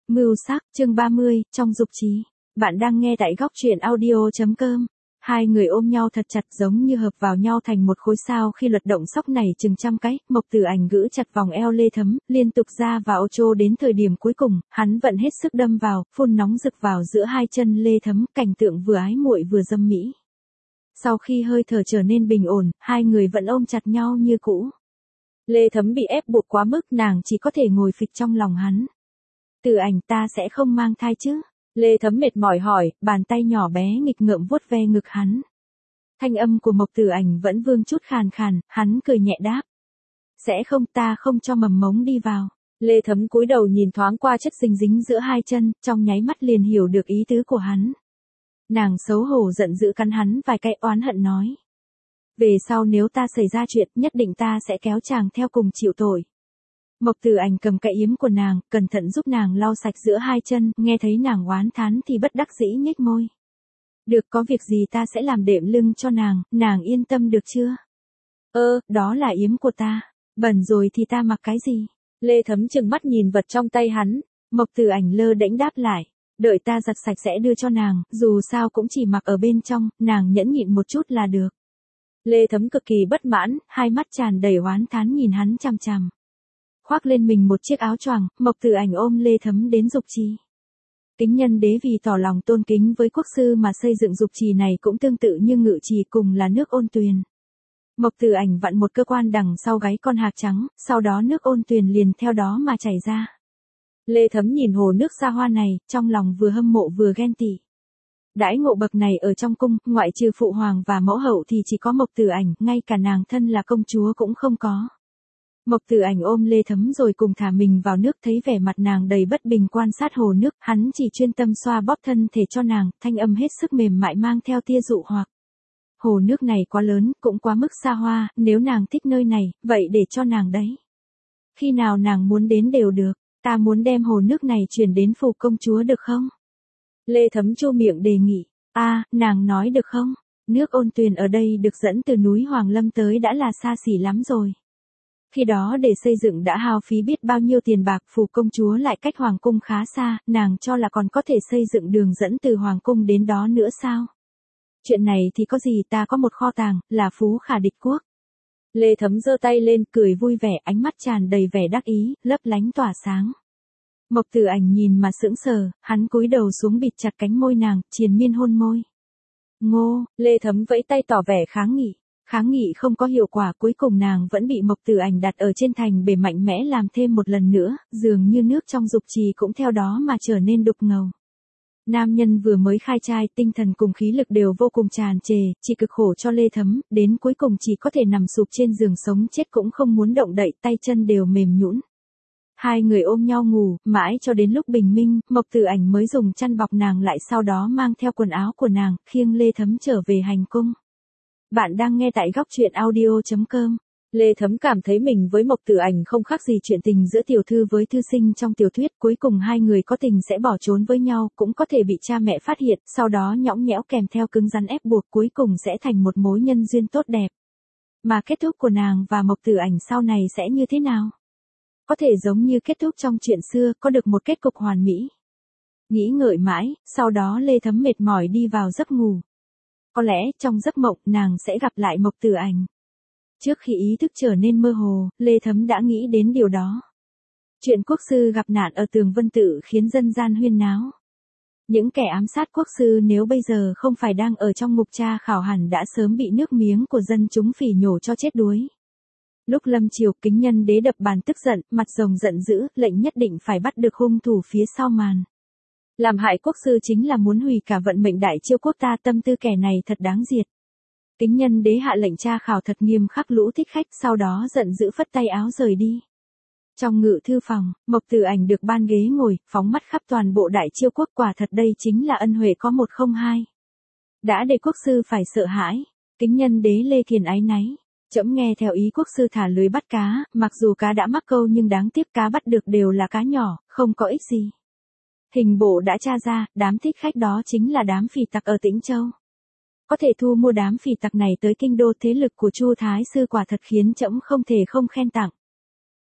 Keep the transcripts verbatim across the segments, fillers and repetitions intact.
Mưu sắc, chương ba mươi, trong dục trí. Bạn đang nghe tại góc truyện audio.com. Hai người ôm nhau thật chặt giống như hợp vào nhau thành một khối sao khi luật động sóc này chừng trăm cái, Mộc Tử Ảnh gữ chặt vòng eo Lê Thấm, liên tục ra và ô chô đến thời điểm cuối cùng, hắn vận hết sức đâm vào, phun nóng rực vào giữa hai chân Lê Thấm, cảnh tượng vừa ái muội vừa dâm mỹ. Sau khi hơi thở trở nên bình ổn, hai người vẫn ôm chặt nhau như cũ. Lê Thấm bị ép buộc quá mức, nàng chỉ có thể ngồi phịch trong lòng hắn. Tử Ảnh, ta sẽ không mang thai chứ? Lê Thấm mệt mỏi hỏi, bàn tay nhỏ bé nghịch ngợm vuốt ve ngực hắn. Thanh âm của Mộc Tử Ảnh vẫn vương chút khàn khàn, hắn cười nhẹ đáp. Sẽ không, ta không cho mầm mống đi vào. Lê Thấm cúi đầu nhìn thoáng qua chất dính dính giữa hai chân, trong nháy mắt liền hiểu được ý tứ của hắn. Nàng xấu hổ giận dữ cắn hắn vài cái, oán hận nói. Về sau nếu ta xảy ra chuyện, nhất định ta sẽ kéo chàng theo cùng chịu tội. Mộc Tử Ảnh cầm cái yếm của nàng, cẩn thận giúp nàng lau sạch giữa hai chân, nghe thấy nàng oán thán thì bất đắc dĩ nhếch môi. Được, có việc gì ta sẽ làm đệm lưng cho nàng, nàng yên tâm được chưa? Ơ, đó là yếm của ta, bẩn rồi thì ta mặc cái gì? Lê Thấm trừng mắt nhìn vật trong tay hắn, Mộc Tử Ảnh lơ đễnh đáp lại. Đợi ta giặt sạch sẽ đưa cho nàng, dù sao cũng chỉ mặc ở bên trong, nàng nhẫn nhịn một chút là được. Lê Thấm cực kỳ bất mãn, hai mắt tràn đầy oán thán nhìn hắn chằm chằm. Khoác lên mình một chiếc áo choàng, Mộc Tử Ảnh ôm Lê Thấm đến dục trì. Kính Nhân Đế vì tỏ lòng tôn kính với quốc sư mà xây dựng dục trì này cũng tương tự như ngự trì, cùng là nước ôn tuyền. Mộc Tử Ảnh vặn một cơ quan đằng sau gáy con hạc trắng, sau đó nước ôn tuyền liền theo đó mà chảy ra. Lê Thấm nhìn hồ nước xa hoa này, trong lòng vừa hâm mộ vừa ghen tị. Đãi ngộ bậc này ở trong cung, ngoại trừ phụ hoàng và mẫu hậu thì chỉ có Mộc Tử Ảnh, ngay cả nàng thân là công chúa cũng không có. Mộc Tử Ảnh ôm Lê Thấm rồi cùng thả mình vào nước, thấy vẻ mặt nàng đầy bất bình quan sát hồ nước, hắn chỉ chuyên tâm xoa bóp thân thể cho nàng, thanh âm hết sức mềm mại mang theo tia dụ hoặc. Hồ nước này quá lớn, cũng quá mức xa hoa, nếu nàng thích nơi này, vậy để cho nàng đấy. Khi nào nàng muốn đến đều được, ta muốn đem hồ nước này chuyển đến phủ công chúa được không? Lê Thấm chu miệng đề nghị, a, à, nàng nói được không? Nước ôn tuyền ở đây được dẫn từ núi Hoàng Lâm tới đã là xa xỉ lắm rồi. Khi đó để xây dựng đã hao phí biết bao nhiêu tiền bạc, phủ công chúa lại cách hoàng cung khá xa, nàng cho là còn có thể xây dựng đường dẫn từ hoàng cung đến đó nữa sao? Chuyện này thì có gì, ta có một kho tàng, là phú khả địch quốc. Lê Thấm giơ tay lên, cười vui vẻ, ánh mắt tràn đầy vẻ đắc ý, lấp lánh tỏa sáng. Mộc Tử Ảnh nhìn mà sững sờ, hắn cúi đầu xuống bịt chặt cánh môi nàng, triền miên hôn môi. Ngô, Lê Thấm vẫy tay tỏ vẻ kháng nghị. Kháng nghị không có hiệu quả, cuối cùng nàng vẫn bị Mộc Tử Ảnh đặt ở trên thành bể mạnh mẽ làm thêm một lần nữa, dường như nước trong dục trì cũng theo đó mà trở nên đục ngầu. Nam nhân vừa mới khai trai, tinh thần cùng khí lực đều vô cùng tràn trề, chỉ cực khổ cho Lê Thấm, đến cuối cùng chỉ có thể nằm sụp trên giường sống chết cũng không muốn động đậy, tay chân đều mềm nhũn. Hai người ôm nhau ngủ, mãi cho đến lúc bình minh, Mộc Tử Ảnh mới dùng chăn bọc nàng lại, sau đó mang theo quần áo của nàng, khiêng Lê Thấm trở về hành cung. Bạn đang nghe tại góc truyện audio.com. Lê Thấm cảm thấy mình với Mộc Tử Ảnh không khác gì chuyện tình giữa tiểu thư với thư sinh trong tiểu thuyết, cuối cùng hai người có tình sẽ bỏ trốn với nhau, cũng có thể bị cha mẹ phát hiện, sau đó nhõng nhẽo kèm theo cứng rắn ép buộc, cuối cùng sẽ thành một mối nhân duyên tốt đẹp. Mà kết thúc của nàng và Mộc Tử Ảnh sau này sẽ như thế nào? Có thể giống như kết thúc trong chuyện xưa, có được một kết cục hoàn mỹ. Nghĩ ngợi mãi, sau đó Lê Thấm mệt mỏi đi vào giấc ngủ. Có lẽ trong giấc mộng nàng sẽ gặp lại Mộc Tử Ảnh. Trước khi ý thức trở nên mơ hồ, Lê Thấm đã nghĩ đến điều đó. Chuyện quốc sư gặp nạn ở Tường Vân Tự khiến dân gian huyên náo. Những kẻ ám sát quốc sư nếu bây giờ không phải đang ở trong ngục tra khảo hẳn đã sớm bị nước miếng của dân chúng phỉ nhổ cho chết đuối. Lúc lâm chiều, Kính Nhân Đế đập bàn tức giận, mặt rồng giận dữ, lệnh nhất định phải bắt được hung thủ phía sau màn. Làm hại quốc sư chính là muốn hủy cả vận mệnh Đại Chiêu quốc ta, tâm tư kẻ này thật đáng diệt. Kính Nhân Đế hạ lệnh tra khảo thật nghiêm khắc lũ thích khách, sau đó giận dữ phất tay áo rời đi. Trong ngự thư phòng, Mộc Tử Ảnh được ban ghế ngồi, phóng mắt khắp toàn bộ Đại Chiêu quốc, quả thật đây chính là ân huệ có một không hai. Đã để quốc sư phải sợ hãi, Kính Nhân Đế Lê Thiền áy náy. Trẫm nghe theo ý quốc sư thả lưới bắt cá, mặc dù cá đã mắc câu nhưng đáng tiếc cá bắt được đều là cá nhỏ, không có ích gì. Hình bộ đã tra ra, đám thích khách đó chính là đám phỉ tặc ở Tĩnh Châu. Có thể thu mua đám phỉ tặc này tới kinh đô, thế lực của Chu Thái sư quả thật khiến trẫm không thể không khen tặng.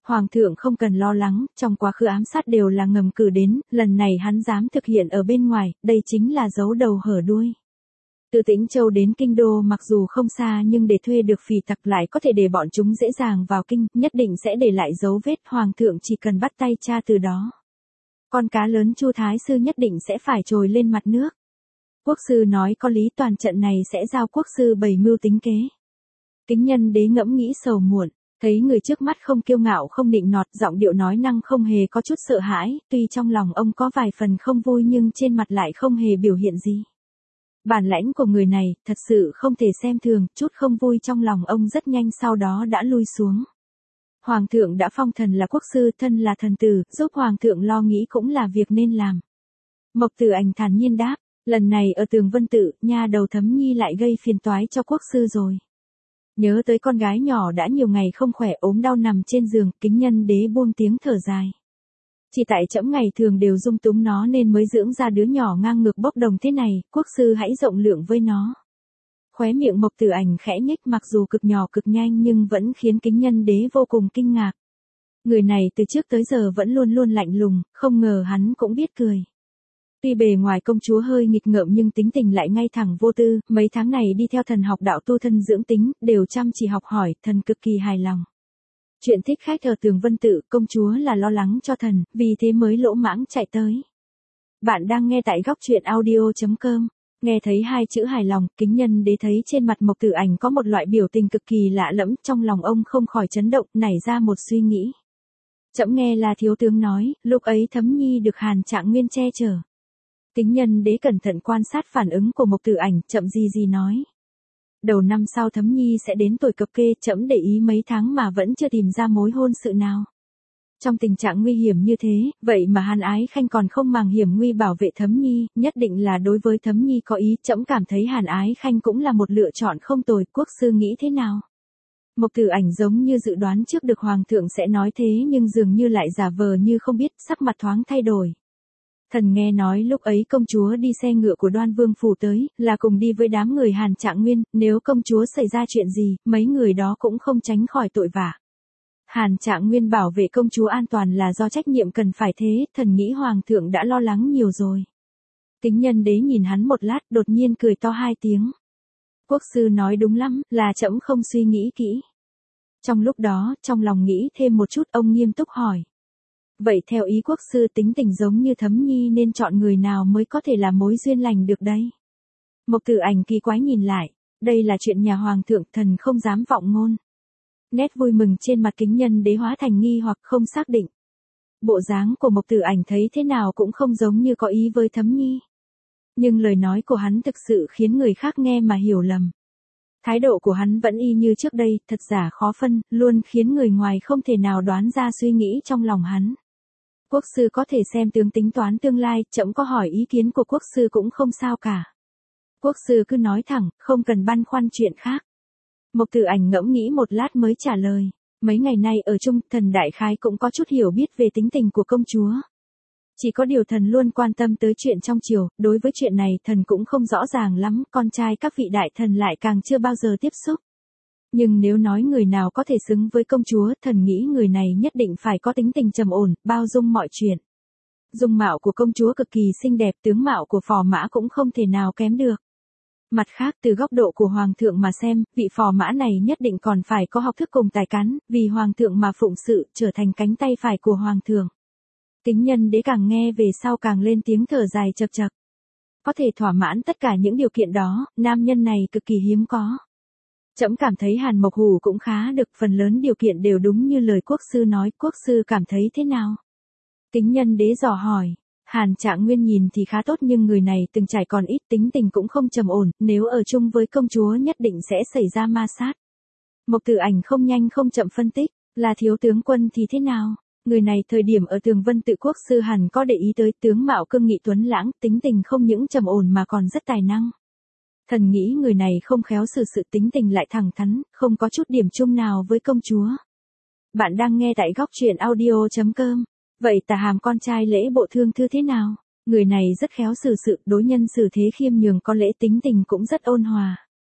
Hoàng thượng không cần lo lắng, trong quá khứ ám sát đều là ngầm cử đến, lần này hắn dám thực hiện ở bên ngoài, đây chính là giấu đầu hở đuôi. Từ Tĩnh Châu đến Kinh Đô mặc dù không xa nhưng để thuê được phỉ tặc lại có thể để bọn chúng dễ dàng vào kinh, nhất định sẽ để lại dấu vết, Hoàng thượng chỉ cần bắt tay tra từ đó. Con cá lớn Chu Thái Sư nhất định sẽ phải trồi lên mặt nước. Quốc sư nói có lý, toàn trận này sẽ giao quốc sư bày mưu tính kế. Kính Nhân Đế ngẫm nghĩ sầu muộn, thấy người trước mắt không kiêu ngạo không nịnh nọt, giọng điệu nói năng không hề có chút sợ hãi, tuy trong lòng ông có vài phần không vui nhưng trên mặt lại không hề biểu hiện gì. Bản lãnh của người này, thật sự không thể xem thường, chút không vui trong lòng ông rất nhanh sau đó đã lui xuống. Hoàng thượng đã phong thần là quốc sư, thân là thần tử, giúp Hoàng thượng lo nghĩ cũng là việc nên làm. Mộc Tử Ảnh thản nhiên đáp, lần này ở Tường Vân Tự, nha đầu Thấm Nhi lại gây phiền toái cho quốc sư rồi. Nhớ tới con gái nhỏ đã nhiều ngày không khỏe ốm đau nằm trên giường, Kính Nhân Đế buông tiếng thở dài. Chỉ tại trẫm ngày thường đều dung túng nó nên mới dưỡng ra đứa nhỏ ngang ngược bốc đồng thế này, quốc sư hãy rộng lượng với nó. Khóe miệng Mộc Tử Ảnh khẽ nhếch, mặc dù cực nhỏ cực nhanh nhưng vẫn khiến Kính Nhân Đế vô cùng kinh ngạc. Người này từ trước tới giờ vẫn luôn luôn lạnh lùng, không ngờ hắn cũng biết cười. Tuy bề ngoài công chúa hơi nghịch ngợm nhưng tính tình lại ngay thẳng vô tư, mấy tháng này đi theo thần học đạo tu thân dưỡng tính, đều chăm chỉ học hỏi, thần cực kỳ hài lòng. Chuyện thích khách ở Tường Vân Tự, công chúa là lo lắng cho thần, vì thế mới lỗ mãng chạy tới. Bạn đang nghe tại góc truyện audio chấm com. Nghe thấy hai chữ hài lòng, Kính Nhân Đế thấy trên mặt Mộc Tử Ảnh có một loại biểu tình cực kỳ lạ lẫm, trong lòng ông không khỏi chấn động, nảy ra một suy nghĩ. Trẫm nghe là thiếu tướng nói, lúc ấy Thấm Nhi được Hàn Trạng Nguyên che chở. Kính Nhân Đế cẩn thận quan sát phản ứng của Mộc Tử Ảnh, chậm gì gì nói. Đầu năm sau Thấm Nhi sẽ đến tuổi cập kê, trẫm để ý mấy tháng mà vẫn chưa tìm ra mối hôn sự nào. Trong tình trạng nguy hiểm như thế, vậy mà Hàn Ái Khanh còn không màng hiểm nguy bảo vệ Thấm Nhi, nhất định là đối với Thấm Nhi có ý, trẫm cảm thấy Hàn Ái Khanh cũng là một lựa chọn không tồi, quốc sư nghĩ thế nào? Mộc Tử Ảnh giống như dự đoán trước được Hoàng thượng sẽ nói thế nhưng dường như lại giả vờ như không biết, sắc mặt thoáng thay đổi. Thần nghe nói lúc ấy công chúa đi xe ngựa của Đoan Vương phủ tới, là cùng đi với đám người Hàn Trạng Nguyên, nếu công chúa xảy ra chuyện gì, mấy người đó cũng không tránh khỏi tội vạ. Hàn Trạng Nguyên bảo vệ công chúa an toàn là do trách nhiệm cần phải thế, thần nghĩ Hoàng thượng đã lo lắng nhiều rồi. Kính Nhân Đế nhìn hắn một lát, đột nhiên cười to hai tiếng. Quốc sư nói đúng lắm, là trẫm không suy nghĩ kỹ. Trong lúc đó, trong lòng nghĩ thêm một chút, ông nghiêm túc hỏi. Vậy theo ý quốc sư, tính tình giống như Thấm Nhi nên chọn người nào mới có thể là mối duyên lành được đây? Mộc Tử Ảnh kỳ quái nhìn lại, đây là chuyện nhà Hoàng thượng, thần không dám vọng ngôn. Nét vui mừng trên mặt Kính Nhân Đế hóa thành nghi hoặc không xác định. Bộ dáng của Mộc Tử Ảnh thấy thế nào cũng không giống như có ý với Thấm Nhi. Nhưng lời nói của hắn thực sự khiến người khác nghe mà hiểu lầm. Thái độ của hắn vẫn y như trước đây, thật giả khó phân, luôn khiến người ngoài không thể nào đoán ra suy nghĩ trong lòng hắn. Quốc sư có thể xem tướng tính toán tương lai, trẫm có hỏi ý kiến của quốc sư cũng không sao cả. Quốc sư cứ nói thẳng, không cần băn khoăn chuyện khác. Mộc Tử Ảnh ngẫm nghĩ một lát mới trả lời. Mấy ngày nay ở chung, thần đại khái cũng có chút hiểu biết về tính tình của công chúa. Chỉ có điều thần luôn quan tâm tới chuyện trong triều, đối với chuyện này thần cũng không rõ ràng lắm, con trai các vị đại thần lại càng chưa bao giờ tiếp xúc. Nhưng nếu nói người nào có thể xứng với công chúa, thần nghĩ người này nhất định phải có tính tình trầm ổn, bao dung mọi chuyện. Dung mạo của công chúa cực kỳ xinh đẹp, tướng mạo của phò mã cũng không thể nào kém được. Mặt khác, từ góc độ của Hoàng thượng mà xem, vị phò mã này nhất định còn phải có học thức cùng tài cán, vì Hoàng thượng mà phụng sự, trở thành cánh tay phải của Hoàng thượng. Kính Nhân Đế càng nghe về sau càng lên tiếng thở dài chập chập. Có thể thỏa mãn tất cả những điều kiện đó, nam nhân này cực kỳ hiếm có. Trẫm cảm thấy Hàn Mộc Hủ cũng khá được, phần lớn điều kiện đều đúng như lời quốc sư nói, quốc sư cảm thấy thế nào? Kính Nhân Đế dò hỏi. Hàn Trạng Nguyên nhìn thì khá tốt nhưng người này từng trải còn ít, tính tình cũng không trầm ổn, nếu ở chung với công chúa nhất định sẽ xảy ra ma sát. Mộc Tử Ảnh không nhanh không chậm phân tích, là thiếu tướng quân thì thế nào? Người này thời điểm ở Tường Vân Tự quốc sư hẳn có để ý tới, tướng mạo cương nghị tuấn lãng, tính tình không những trầm ổn mà còn rất tài năng. Thần nghĩ người này không khéo xử sự, tính tình lại thẳng thắn, không có chút điểm chung nào với công chúa. Bạn đang nghe tại góc truyện audio chấm com. Vậy Tả Hàm con trai Lễ Bộ Thương Thư thế nào? Người này rất khéo xử sự, đối nhân xử thế khiêm nhường, có lễ, tính tình cũng rất ôn hòa.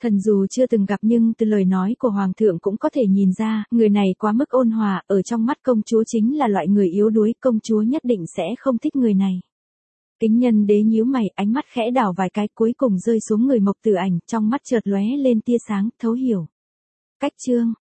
Thần dù chưa từng gặp nhưng từ lời nói của hoàng thượng cũng có thể nhìn ra, người này quá mức ôn hòa, ở trong mắt công chúa chính là loại người yếu đuối, công chúa nhất định sẽ không thích người này. Kính Nhân Đế nhíu mày, ánh mắt khẽ đảo vài cái, cuối cùng rơi xuống người Mộc Tử Ảnh, trong mắt chợt lóe lên tia sáng, thấu hiểu. Cách chương